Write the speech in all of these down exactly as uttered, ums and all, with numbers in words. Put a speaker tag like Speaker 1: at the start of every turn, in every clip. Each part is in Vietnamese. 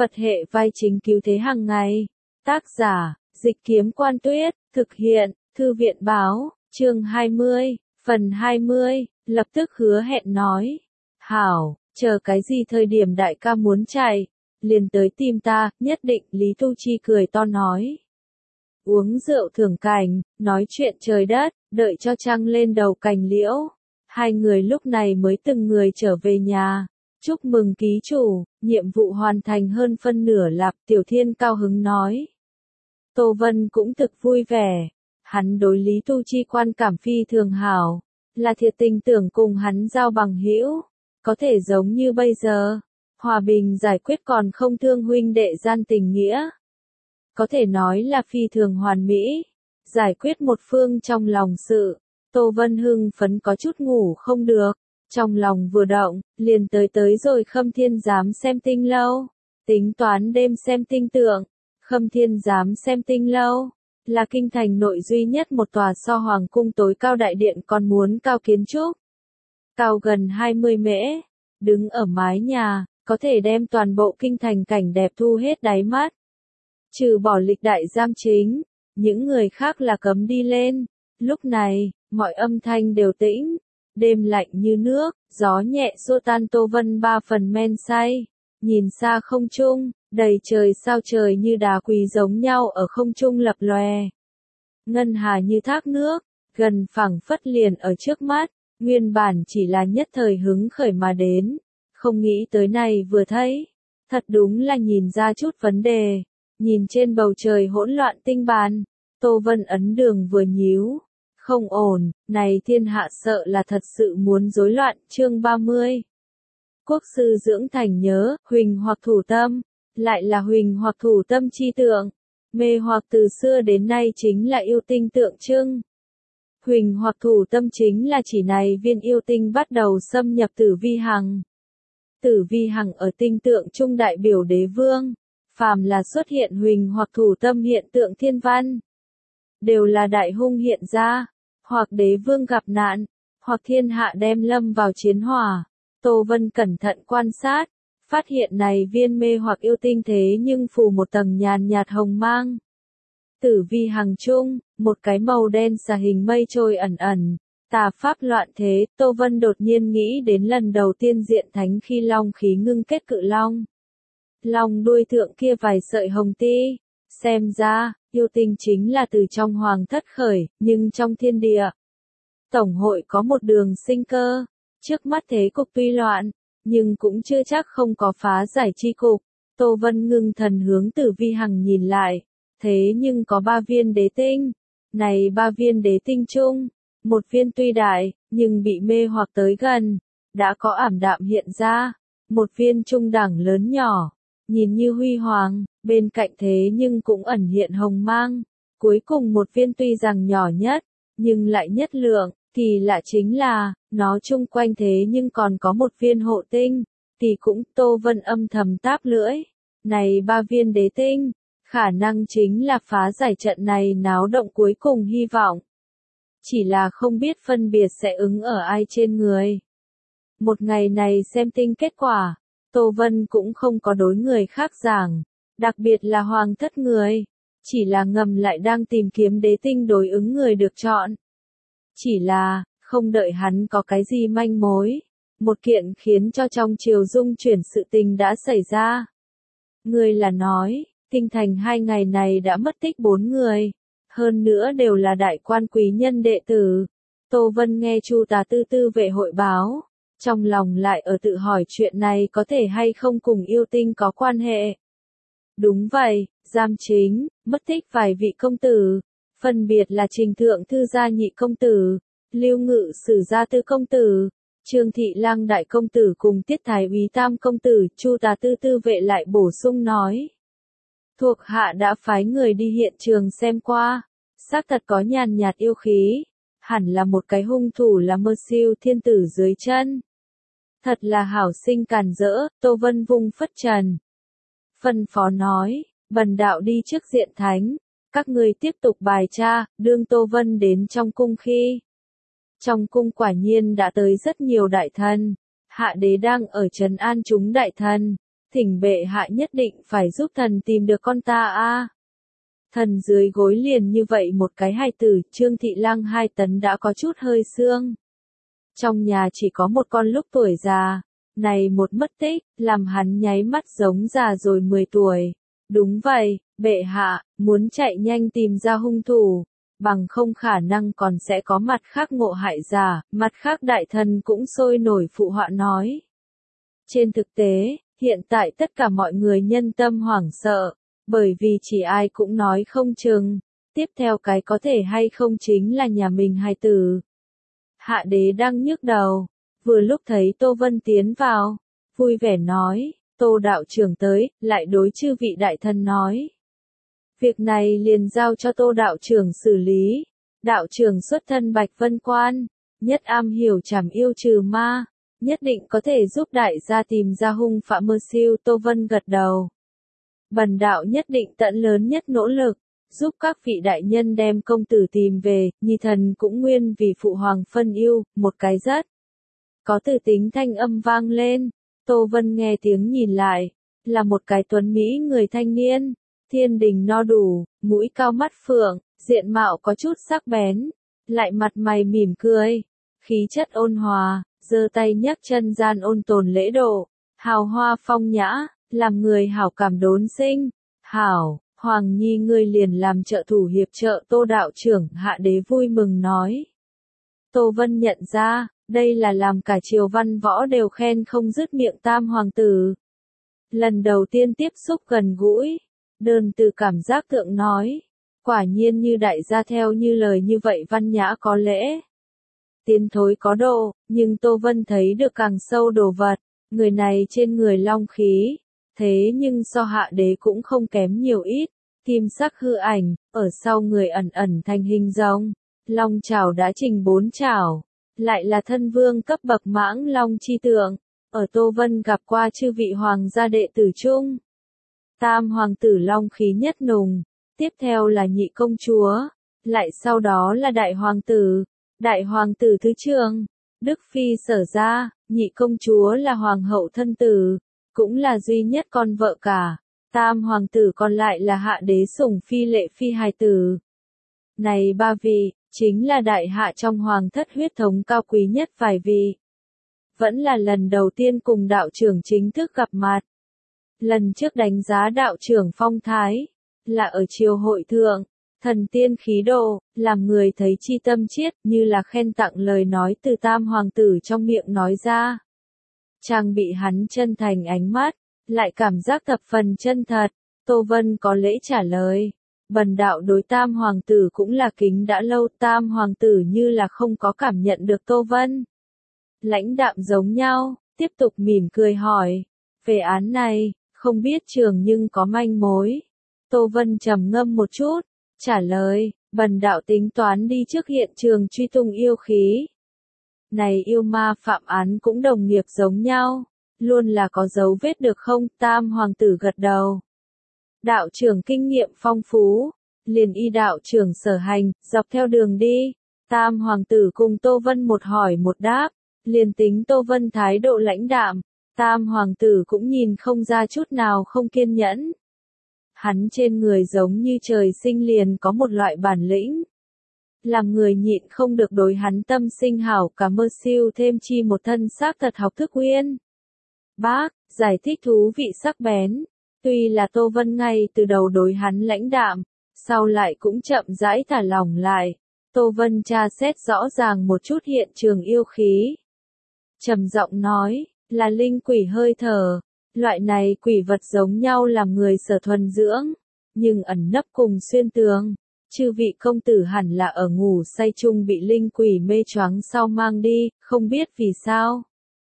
Speaker 1: Phật hệ vai chính cứu thế hàng ngày. Tác giả, Dịch Kiếm Quan Tuyết, thực hiện, Thư viện Báo, chương hai mươi, phần hai mươi, lập tức hứa hẹn nói. Hảo, chờ cái gì thời điểm đại ca muốn chạy, liền tới tìm ta, nhất định, Lý Tu Chi cười to nói. Uống rượu thưởng cảnh, nói chuyện trời đất, đợi cho trăng lên đầu cành liễu. Hai người lúc này mới từng người trở về nhà. Chúc mừng ký chủ, nhiệm vụ hoàn thành hơn phân nửa Lạp Tiểu Thiên cao hứng nói. Tô Vân cũng thực vui vẻ. Hắn đối Lý Tu Chi quan cảm phi thường hảo, là thiệt tình tưởng cùng hắn giao bằng hữu, có thể giống như bây giờ, hòa bình giải quyết còn không thương huynh đệ gian tình nghĩa. Có thể nói là phi thường hoàn mỹ, giải quyết một phương trong lòng sự. Tô Vân hưng phấn có chút ngủ không được, trong lòng vừa động, liền tới tới rồi Khâm Thiên Giám xem tinh lâu, tính toán đêm xem tinh tượng. Khâm Thiên Giám xem tinh lâu, là kinh thành nội duy nhất một tòa so hoàng cung tối cao đại điện còn muốn cao kiến trúc. Cao gần hai mươi mễ, đứng ở mái nhà, có thể đem toàn bộ kinh thành cảnh đẹp thu hết đáy mắt. Trừ bỏ lịch đại giam chính, những người khác là cấm đi lên. Lúc này, mọi âm thanh đều tĩnh, đêm lạnh như nước, gió nhẹ xua tan Tô Vân ba phần men say. Nhìn xa không trung, đầy trời sao trời như đá quý giống nhau ở không trung lập lòe. Ngân hà như thác nước, gần phẳng phất liền ở trước mắt, nguyên bản chỉ là nhất thời hứng khởi mà đến. Không nghĩ tới này vừa thấy, thật đúng là nhìn ra chút vấn đề. Nhìn trên bầu trời hỗn loạn tinh bàn, Tô Vân ấn đường vừa nhíu. Không ổn, này thiên hạ sợ là thật sự muốn rối loạn. Chương ba mươi. Quốc sư dưỡng thành nhớ, huỳnh hoặc thủ tâm, lại là huỳnh hoặc thủ tâm chi tượng. Mê hoặc từ xưa đến nay chính là yêu tinh tượng trưng. Huỳnh hoặc thủ tâm chính là chỉ này viên yêu tinh bắt đầu xâm nhập Tử Vi Hằng. Tử Vi Hằng ở tinh tượng trung đại biểu đế vương, phàm là xuất hiện huỳnh hoặc thủ tâm hiện tượng thiên văn, đều là đại hung hiện ra, hoặc đế vương gặp nạn, hoặc thiên hạ đem lâm vào chiến hỏa. Tô Vân cẩn thận quan sát, phát hiện này viên mê hoặc yêu tinh thế nhưng phủ một tầng nhàn nhạt hồng mang. Tử Vi Hằng trung, một cái màu đen xà hình mây trôi ẩn ẩn, tà pháp loạn thế. Tô Vân đột nhiên nghĩ đến lần đầu tiên diện thánh khi long khí ngưng kết cự long. Long đuôi thượng kia vài sợi hồng ti, xem ra, yêu tinh chính là từ trong hoàng thất khởi, nhưng trong thiên địa. Tổng hội có một đường sinh cơ. Trước mắt thế cục tuy loạn, nhưng cũng chưa chắc không có phá giải chi cục. Tô Vân ngưng thần hướng Tử Vi Hằng nhìn lại, thế nhưng có ba viên đế tinh. Này ba viên đế tinh chung, một viên tuy đại, nhưng bị mê hoặc tới gần, đã có ảm đạm hiện ra. Một viên trung đẳng lớn nhỏ, nhìn như huy hoàng, bên cạnh thế nhưng cũng ẩn hiện hồng mang. Cuối cùng một viên tuy rằng nhỏ nhất, nhưng lại nhất lượng. Kỳ lạ chính là, nó chung quanh thế nhưng còn có một viên hộ tinh, thì cũng. Tô Vân âm thầm táp lưỡi. Này ba viên đế tinh, khả năng chính là phá giải trận này náo động cuối cùng hy vọng. Chỉ là không biết phân biệt sẽ ứng ở ai trên người. Một ngày này xem tinh kết quả, Tô Vân cũng không có đối người khác giảng, đặc biệt là hoàng thất người, chỉ là ngầm lại đang tìm kiếm đế tinh đối ứng người được chọn. Chỉ là, không đợi hắn có cái gì manh mối, một kiện khiến cho trong triều dung chuyển sự tình đã xảy ra. Người là nói, kinh thành hai ngày này đã mất tích bốn người, hơn nữa đều là đại quan quý nhân đệ tử. Tô Vân nghe Chu Tà Tư Tư vệ hội báo, trong lòng lại ở tự hỏi chuyện này có thể hay không cùng yêu tinh có quan hệ. Đúng vậy, giam chính, mất tích vài vị công tử. Phân biệt là Trình Thượng Thư gia nhị công tử, Lưu Ngự Sử gia tư công tử, Trương Thị Lang đại công tử cùng Tiết Thái úy tam công tử. Chu Tà Tư Tư vệ lại bổ sung nói. Thuộc hạ đã phái người đi hiện trường xem qua, xác thật có nhàn nhạt yêu khí, hẳn là một cái hung thủ là Mơ Siêu thiên tử dưới chân. Thật là hảo sinh càn rỡ. Tô Vân vung phất trần, phân phó nói, bần đạo đi trước diện thánh. Các người tiếp tục bài tra. Đương Tô Vân đến trong cung khi, trong cung quả nhiên đã tới rất nhiều đại thần. Hạ đế đang ở trấn an chúng đại thần, thỉnh bệ hạ nhất định phải giúp thần tìm được con ta a. Thần dưới gối liền như vậy một cái hài tử, Trương Thị Lăng hai tấn đã có chút hơi xương. Trong nhà chỉ có một con lúc tuổi già, này một mất tích, làm hắn nháy mắt giống già rồi mười tuổi. Đúng vậy, bệ hạ, muốn chạy nhanh tìm ra hung thủ, bằng không khả năng còn sẽ có mặt khác ngộ hại giả, mặt khác đại thần cũng sôi nổi phụ họa nói. Trên thực tế, hiện tại tất cả mọi người nhân tâm hoảng sợ, bởi vì chỉ ai cũng nói không chừng, tiếp theo cái có thể hay không chính là nhà mình hài tử. Hạ đế đang nhức đầu, vừa lúc thấy Tô Vân tiến vào, vui vẻ nói, Tô đạo trưởng tới, lại đối chư vị đại thần nói. Việc này liền giao cho Tô đạo trưởng xử lý, đạo trưởng xuất thân Bạch Vân Quan, nhất am hiểu trảm yêu trừ ma, nhất định có thể giúp đại gia tìm ra hung phạm mơ siêu. Tô Vân gật đầu. Bần đạo nhất định tận lớn nhất nỗ lực, giúp các vị đại nhân đem công tử tìm về, nhi thần cũng nguyên vì phụ hoàng phân yêu, một cái rất. Có từ tính thanh âm vang lên, Tô Vân nghe tiếng nhìn lại, là một cái tuấn mỹ người thanh niên, thiên đình no đủ, mũi cao mắt phượng, diện mạo có chút sắc bén, lại mặt mày mỉm cười, khí chất ôn hòa, giơ tay nhấc chân gian ôn tồn lễ độ, hào hoa phong nhã, làm người hảo cảm đốn sinh. Hảo, Hoàng Nhi ngươi liền làm trợ thủ hiệp trợ Tô đạo trưởng, hạ đế vui mừng nói. Tô Vân nhận ra, đây là làm cả triều văn võ đều khen không dứt miệng tam hoàng tử. Lần đầu tiên tiếp xúc gần gũi, đơn từ cảm giác thượng nói, quả nhiên như đại gia theo như lời như vậy văn nhã có lễ. Tiến thối có độ, nhưng Tô Vân thấy được càng sâu đồ vật, người này trên người long khí, thế nhưng so hạ đế cũng không kém nhiều ít, kim sắc hư ảnh, ở sau người ẩn ẩn thành hình rồng, long chảo đã trình bốn chảo, lại là thân vương cấp bậc mãng long chi tượng, ở Tô Vân gặp qua chư vị hoàng gia đệ tử chung. Tam hoàng tử long khí nhất nùng, tiếp theo là nhị công chúa, lại sau đó là đại hoàng tử, đại hoàng tử thứ trường, Đức Phi sở ra, nhị công chúa là hoàng hậu thân tử, cũng là duy nhất con vợ cả, tam hoàng tử còn lại là hạ đế sủng phi lệ phi hài tử. Này ba vị, chính là đại hạ trong hoàng thất huyết thống cao quý nhất vài vị. Vẫn là lần đầu tiên cùng đạo trưởng chính thức gặp mặt. Lần trước đánh giá đạo trưởng phong thái, là ở triều hội thượng, thần tiên khí độ, làm người thấy chi tâm chiết như là khen tặng lời nói từ tam hoàng tử trong miệng nói ra. Trang bị hắn chân thành ánh mắt, lại cảm giác thập phần chân thật, Tô Vân có lễ trả lời. Bần đạo đối tam hoàng tử cũng là kính đã lâu, tam hoàng tử như là không có cảm nhận được Tô Vân. Lãnh đạm giống nhau, tiếp tục mỉm cười hỏi, về án này, không biết trường nhưng có manh mối. Tô Vân trầm ngâm một chút, trả lời, bần đạo tính toán đi trước hiện trường truy tung yêu khí. Này yêu ma phạm án cũng đồng nghiệp giống nhau, luôn là có dấu vết được không? Tam hoàng tử gật đầu. Đạo trưởng kinh nghiệm phong phú, liền y đạo trưởng sở hành, dọc theo đường đi. Tam hoàng tử cùng Tô Vân một hỏi một đáp, liền tính Tô Vân thái độ lãnh đạm, tam hoàng tử cũng nhìn không ra chút nào không kiên nhẫn. Hắn trên người giống như trời sinh liền có một loại bản lĩnh, làm người nhịn không được đối hắn tâm sinh hảo cả mơ siêu thêm chi một thân xác thật học thức uyên. Bác, giải thích thú vị sắc bén, tuy là Tô Vân ngay từ đầu đối hắn lãnh đạm, sau lại cũng chậm rãi thả lỏng lại. Tô Vân tra xét rõ ràng một chút hiện trường yêu khí. Trầm giọng nói, là linh quỷ hơi thở, loại này quỷ vật giống nhau làm người sở thuần dưỡng, nhưng ẩn nấp cùng xuyên tường. Chư vị công tử hẳn là ở ngủ say chung bị linh quỷ mê choáng sau mang đi, không biết vì sao.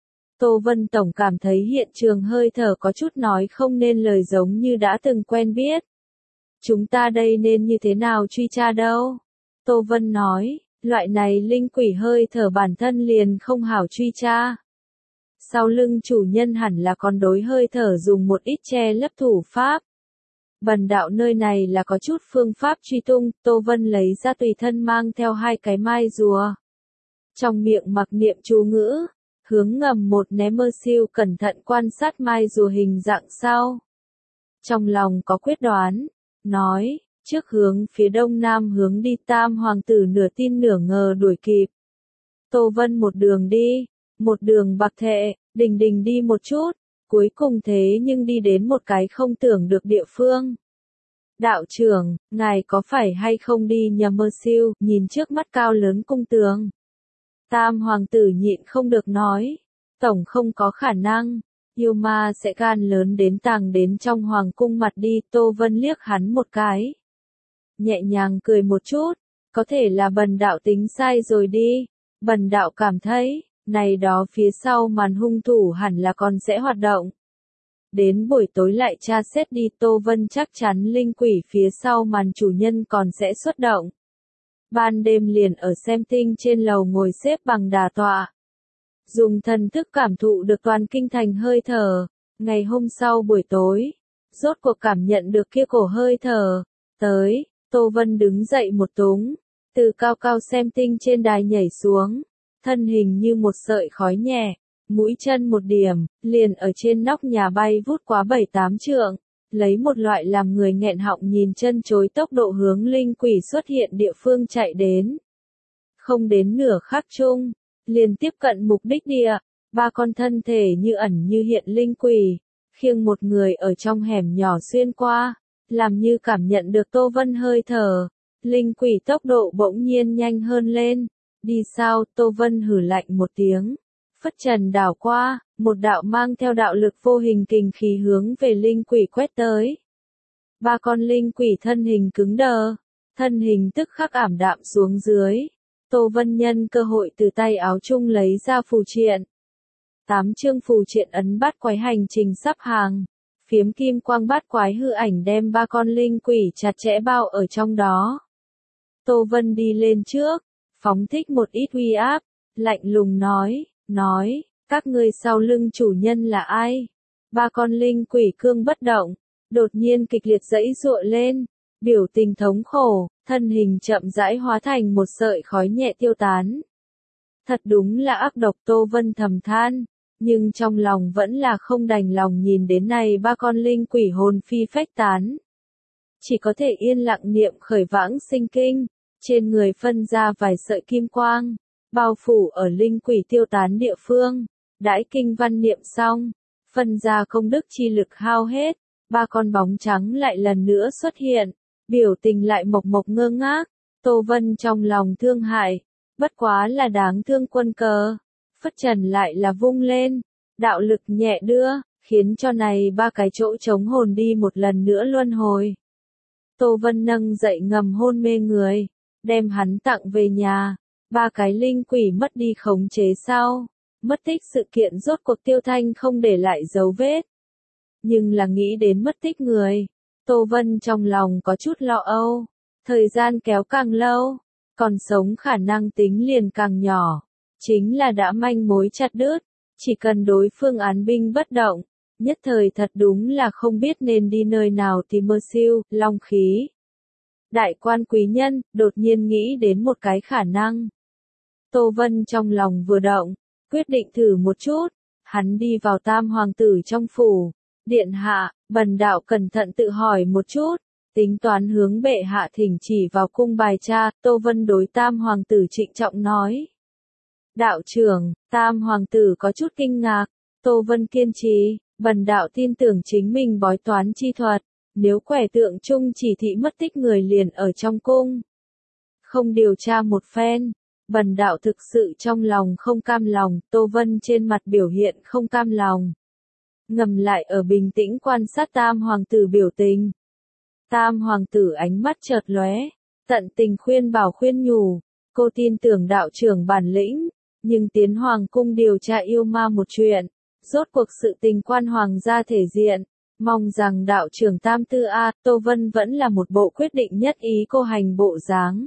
Speaker 1: Tô Vân Tổng cảm thấy hiện trường hơi thở có chút nói không nên lời giống như đã từng quen biết. Chúng ta đây nên như thế nào truy tra đâu? Tô Vân nói, loại này linh quỷ hơi thở bản thân liền không hảo truy tra. Sau lưng chủ nhân hẳn là còn đối hơi thở dùng một ít che lấp thủ pháp. Bần đạo nơi này là có chút phương pháp truy tung, Tô Vân lấy ra tùy thân mang theo hai cái mai rùa. Trong miệng mặc niệm chú ngữ, hướng ngầm một ném mơ siêu cẩn thận quan sát mai rùa hình dạng sau. Trong lòng có quyết đoán, nói, trước hướng phía đông nam hướng đi. Tam hoàng tử nửa tin nửa ngờ đuổi kịp. Tô Vân một đường đi, một đường bạc thệ, đình đình đi một chút, cuối cùng thế nhưng đi đến một cái không tưởng được địa phương. Đạo trưởng, ngài có phải hay không đi nhầm mơ siêu, nhìn trước mắt cao lớn cung tường. Tam hoàng tử nhịn không được nói, tổng không có khả năng, yêu ma sẽ gan lớn đến tàng đến trong hoàng cung mặt đi. Tô Vân liếc hắn một cái, nhẹ nhàng cười một chút, có thể là bần đạo tính sai rồi đi, bần đạo cảm thấy, này đó phía sau màn hung thủ hẳn là còn sẽ hoạt động. Đến buổi tối lại tra xét đi. Tô Vân chắc chắn linh quỷ phía sau màn chủ nhân còn sẽ xuất động. Ban đêm liền ở xem tinh trên lầu ngồi xếp bằng đà tọa. Dùng thần thức cảm thụ được toàn kinh thành hơi thở. Ngày hôm sau buổi tối, rốt cuộc cảm nhận được kia cổ hơi thở. Tới, Tô Vân đứng dậy một túng, từ cao cao xem tinh trên đài nhảy xuống. Thân hình như một sợi khói nhẹ, mũi chân một điểm, liền ở trên nóc nhà bay vút quá bảy tám trượng, lấy một loại làm người nghẹn họng nhìn chân chối tốc độ hướng linh quỷ xuất hiện địa phương chạy đến. Không đến nửa khắc chung, liền tiếp cận mục đích địa, ba con thân thể như ẩn như hiện linh quỷ, khiêng một người ở trong hẻm nhỏ xuyên qua, làm như cảm nhận được Tô Vân hơi thở, linh quỷ tốc độ bỗng nhiên nhanh hơn lên. Đi sao? Tô Vân hử lạnh một tiếng, phất trần đảo qua, một đạo mang theo đạo lực vô hình kình khí hướng về linh quỷ quét tới. Ba con linh quỷ thân hình cứng đờ, thân hình tức khắc ảm đạm xuống dưới. Tô Vân nhân cơ hội từ tay áo chung lấy ra phù triện. Tám chương phù triện ấn bát quái hành trình sắp hàng, phiếm kim quang bát quái hư ảnh đem ba con linh quỷ chặt chẽ bao ở trong đó. Tô Vân đi lên trước, phóng thích một ít uy áp, lạnh lùng nói, nói, các ngươi sau lưng chủ nhân là ai? Ba con linh quỷ cương bất động, đột nhiên kịch liệt giãy giụa lên, biểu tình thống khổ, thân hình chậm rãi hóa thành một sợi khói nhẹ tiêu tán. Thật đúng là ác độc. Tô Vân thầm than, nhưng trong lòng vẫn là không đành lòng nhìn đến này ba con linh quỷ hồn phi phách tán. Chỉ có thể yên lặng niệm khởi vãng sinh kinh, trên người phân ra vài sợi kim quang, bao phủ ở linh quỷ tiêu tán địa phương. Đãi kinh văn niệm xong, phân ra công đức chi lực hao hết, ba con bóng trắng lại lần nữa xuất hiện, biểu tình lại mộc mộc ngơ ngác. Tô Vân trong lòng thương hại, bất quá là đáng thương quân cờ, phất trần lại là vung lên, đạo lực nhẹ đưa, khiến cho này ba cái chỗ trống hồn đi một lần nữa luân hồi. Tô Vân nâng dậy ngầm hôn mê người, đem hắn tặng về nhà. Ba cái linh quỷ mất đi khống chế sau, mất tích sự kiện rốt cuộc tiêu thanh không để lại dấu vết. Nhưng là nghĩ đến mất tích người, Tô Vân trong lòng có chút lo âu, thời gian kéo càng lâu, còn sống khả năng tính liền càng nhỏ, chính là đã manh mối chặt đứt, chỉ cần đối phương án binh bất động, nhất thời thật đúng là không biết nên đi nơi nào tìm mơ siêu, long khí. Đại quan quý nhân, đột nhiên nghĩ đến một cái khả năng. Tô Vân trong lòng vừa động, quyết định thử một chút, hắn đi vào tam hoàng tử trong phủ. Điện hạ, bần đạo cẩn thận tự hỏi một chút, tính toán hướng bệ hạ thỉnh chỉ vào cung bài tra. Tô Vân đối tam hoàng tử trịnh trọng nói. Đạo trưởng, tam hoàng tử có chút kinh ngạc. Tô Vân kiên trì, bần đạo tin tưởng chính mình bói toán chi thuật, nếu quẻ tượng chung chỉ thị mất tích người liền ở trong cung, không điều tra một phen, bần đạo thực sự trong lòng không cam lòng. Tô Vân trên mặt biểu hiện không cam lòng, ngầm lại ở bình tĩnh quan sát tam hoàng tử biểu tình. Tam hoàng tử ánh mắt chợt lóe, tận tình khuyên bảo khuyên nhủ, cô tin tưởng đạo trưởng bản lĩnh, nhưng tiến hoàng cung điều tra yêu ma một chuyện, rốt cuộc sự tình quan hoàng gia thể diện, mong rằng đạo trưởng tam tư a. Tô Vân vẫn là một bộ quyết định nhất ý cô hành bộ dáng.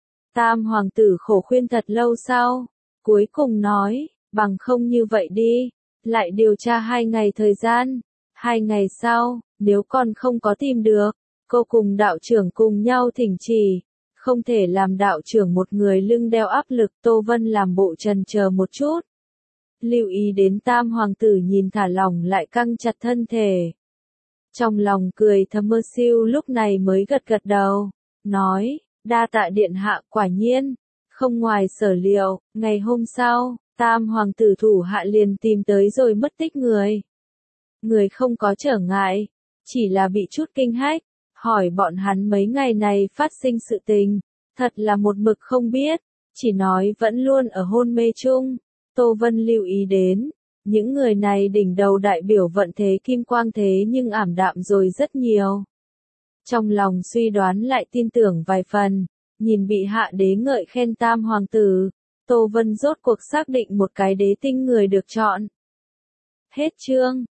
Speaker 1: Tam hoàng tử khổ khuyên thật lâu sau, cuối cùng nói, bằng không như vậy đi, lại điều tra hai ngày thời gian, hai ngày sau, nếu còn không có tìm được, cô cùng đạo trưởng cùng nhau thỉnh chỉ, không thể làm đạo trưởng một người lưng đeo áp lực. Tô Vân làm bộ trần chờ một chút, lưu ý đến tam hoàng tử nhìn thả lỏng lại căng chặt thân thể. Trong lòng cười thầm Mơ Siêu lúc này mới gật gật đầu, nói, đa tạ điện hạ. Quả nhiên, không ngoài sở liệu, ngày hôm sau, tam hoàng tử thủ hạ liền tìm tới rồi mất tích người. Người không có trở ngại, chỉ là bị chút kinh hách, hỏi bọn hắn mấy ngày này phát sinh sự tình, thật là một mực không biết, chỉ nói vẫn luôn ở hôn mê chung. Tô Vân lưu ý đến, những người này đỉnh đầu đại biểu vận thế kim quang thế nhưng ảm đạm rồi rất nhiều. Trong lòng suy đoán lại tin tưởng vài phần, nhìn bị hạ đế ngợi khen tam hoàng tử, Tô Vân rốt cuộc xác định một cái đế tinh người được chọn. Hết chương.